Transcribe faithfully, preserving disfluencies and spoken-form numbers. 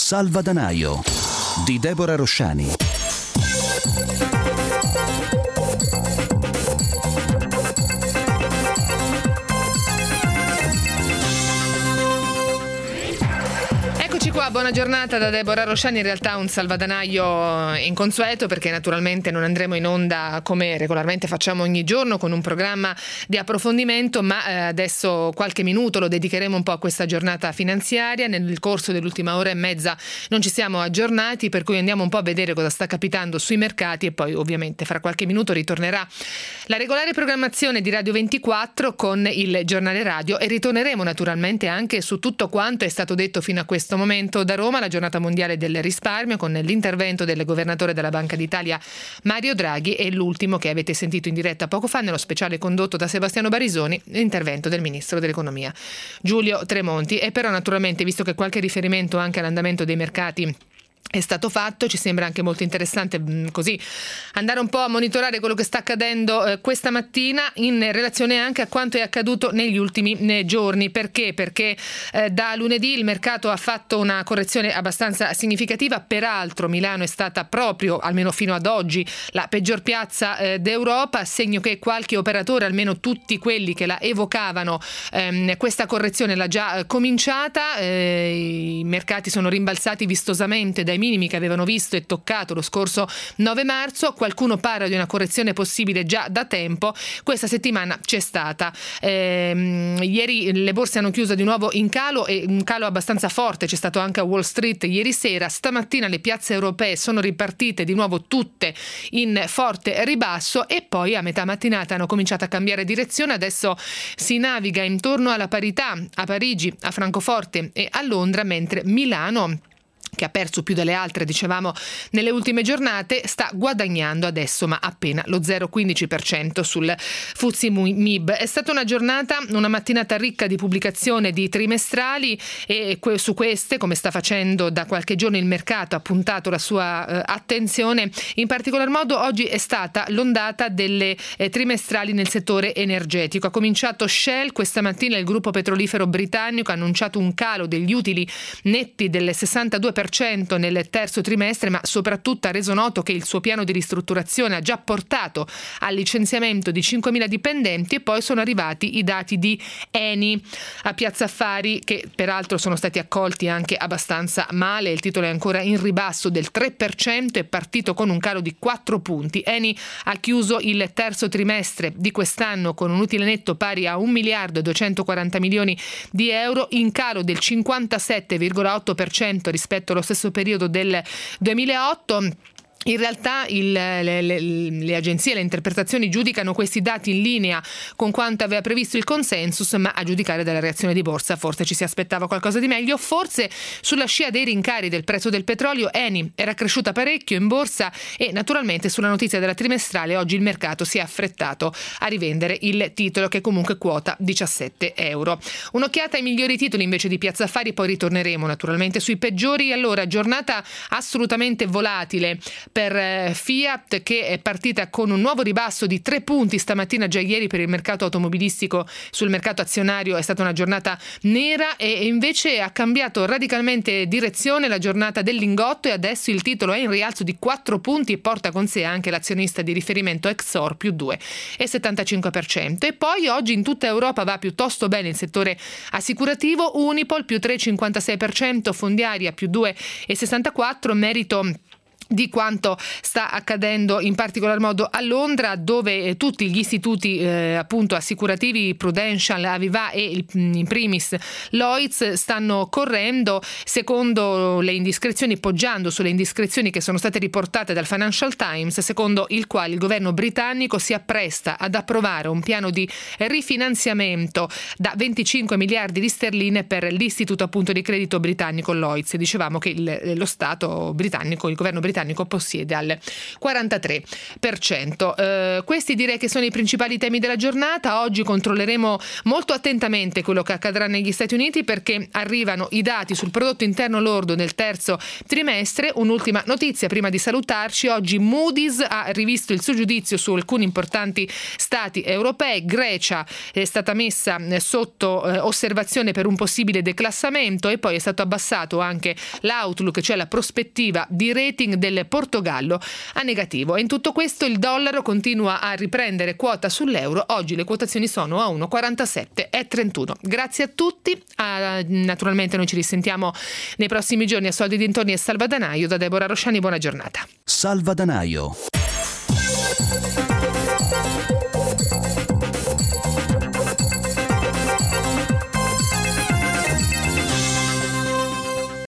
Salvadanaio di Deborah Rosciani. Qua, buona giornata da Deborah Rosciani. In realtà un salvadanaio inconsueto, perché naturalmente non andremo in onda come regolarmente facciamo ogni giorno con un programma di approfondimento, ma eh, adesso qualche minuto lo dedicheremo un po' a questa giornata finanziaria. Nel corso dell'ultima ora e mezza non ci siamo aggiornati, per cui andiamo un po' a vedere cosa sta capitando sui mercati e poi ovviamente fra qualche minuto ritornerà la regolare programmazione di Radio ventiquattro con il giornale radio e ritorneremo naturalmente anche su tutto quanto è stato detto fino a questo momento. Da Roma, la giornata mondiale del risparmio con l'intervento del governatore della Banca d'Italia Mario Draghi e l'ultimo che avete sentito in diretta poco fa nello speciale condotto da Sebastiano Barisoni, l'intervento del ministro dell'economia Giulio Tremonti. E però naturalmente, visto che qualche riferimento anche all'andamento dei mercati è stato fatto, ci sembra anche molto interessante mh, così andare un po' a monitorare quello che sta accadendo eh, questa mattina in relazione anche a quanto è accaduto negli ultimi eh, giorni. Perché? Perché eh, da lunedì il mercato ha fatto una correzione abbastanza significativa. Peraltro Milano è stata proprio, almeno fino ad oggi, la peggior piazza eh, d'Europa, segno che qualche operatore, almeno tutti quelli che la evocavano, ehm, questa correzione l'ha già eh, cominciata. Eh, i mercati sono rimbalzati vistosamente dai minimi che avevano visto e toccato lo scorso nove marzo. Qualcuno parla di una correzione possibile già da tempo. Questa settimana c'è stata. Ehm, ieri le borse hanno chiuso di nuovo in calo, e un calo abbastanza forte c'è stato anche a Wall Street ieri sera. Stamattina le piazze europee sono ripartite di nuovo tutte in forte ribasso e poi a metà mattinata hanno cominciato a cambiare direzione. Adesso si naviga intorno alla parità a Parigi, a Francoforte e a Londra, mentre Milano, che ha perso più delle altre, dicevamo, nelle ultime giornate, sta guadagnando adesso, ma appena lo zero virgola quindici per cento sul F T S E M I B. È stata una giornata, una mattinata ricca di pubblicazione di trimestrali e que- su queste, come sta facendo da qualche giorno il mercato, ha puntato la sua eh, attenzione. In particolar modo oggi è stata l'ondata delle eh, trimestrali nel settore energetico. Ha cominciato Shell questa mattina, il gruppo petrolifero britannico ha annunciato un calo degli utili netti del sessantadue per cento nel terzo trimestre, ma soprattutto ha reso noto che il suo piano di ristrutturazione ha già portato al licenziamento di cinquemila dipendenti. E poi sono arrivati i dati di Eni a Piazza Affari, che peraltro sono stati accolti anche abbastanza male. Il titolo è ancora in ribasso del tre per cento, è partito con un calo di quattro punti. Eni ha chiuso il terzo trimestre di quest'anno con un utile netto pari a un miliardo e duecentoquaranta milioni di euro, in calo del cinquantasette virgola otto per cento rispetto allo stesso periodo del duemilaotto. In realtà il, le, le, le agenzie, le interpretazioni giudicano questi dati in linea con quanto aveva previsto il consensus, ma a giudicare dalla reazione di borsa forse ci si aspettava qualcosa di meglio. Forse sulla scia dei rincari del prezzo del petrolio Eni era cresciuta parecchio in borsa e naturalmente sulla notizia della trimestrale oggi il mercato si è affrettato a rivendere il titolo, che comunque quota diciassette euro. Un'occhiata ai migliori titoli invece di Piazza Affari, poi ritorneremo naturalmente sui peggiori. Allora, giornata assolutamente volatile per Fiat, che è partita con un nuovo ribasso di tre punti stamattina. Già ieri per il mercato automobilistico, sul mercato azionario, è stata una giornata nera e invece ha cambiato radicalmente direzione la giornata del lingotto e adesso il titolo è in rialzo di quattro punti e porta con sé anche l'azionista di riferimento Exor più due virgola settantacinque per cento. E poi oggi in tutta Europa va piuttosto bene il settore assicurativo. Unipol più tre virgola cinquantasei per cento, Fondiaria più due virgola sessantaquattro per cento, merito di quanto sta accadendo in particolar modo a Londra, dove eh, tutti gli istituti eh, appunto assicurativi, Prudential, Aviva e il, in primis Lloyds, stanno correndo secondo le indiscrezioni, poggiando sulle indiscrezioni che sono state riportate dal Financial Times, secondo il quale il governo britannico si appresta ad approvare un piano di rifinanziamento da venticinque miliardi di sterline per l'istituto appunto di credito britannico Lloyds. Dicevamo che il, lo Stato britannico, il governo britannico britannico possiede al quarantatré per cento. Eh, questi direi che sono i principali temi della giornata. Oggi controlleremo molto attentamente quello che accadrà negli Stati Uniti, perché arrivano i dati sul prodotto interno lordo del terzo trimestre. Un'ultima notizia prima di salutarci: oggi Moody's ha rivisto il suo giudizio su alcuni importanti stati europei. Grecia è stata messa sotto eh, osservazione per un possibile declassamento, e poi è stato abbassato anche l'outlook, cioè la prospettiva di rating del Portogallo, a negativo. E in tutto questo il dollaro continua a riprendere quota sull'euro. Oggi le quotazioni sono a uno virgola quarantasette e trentuno. Grazie a tutti. Ah, naturalmente noi ci risentiamo nei prossimi giorni a Soldi Dintorni e Salvadanaio. Da Deborah Rosciani, buona giornata. Salvadanaio.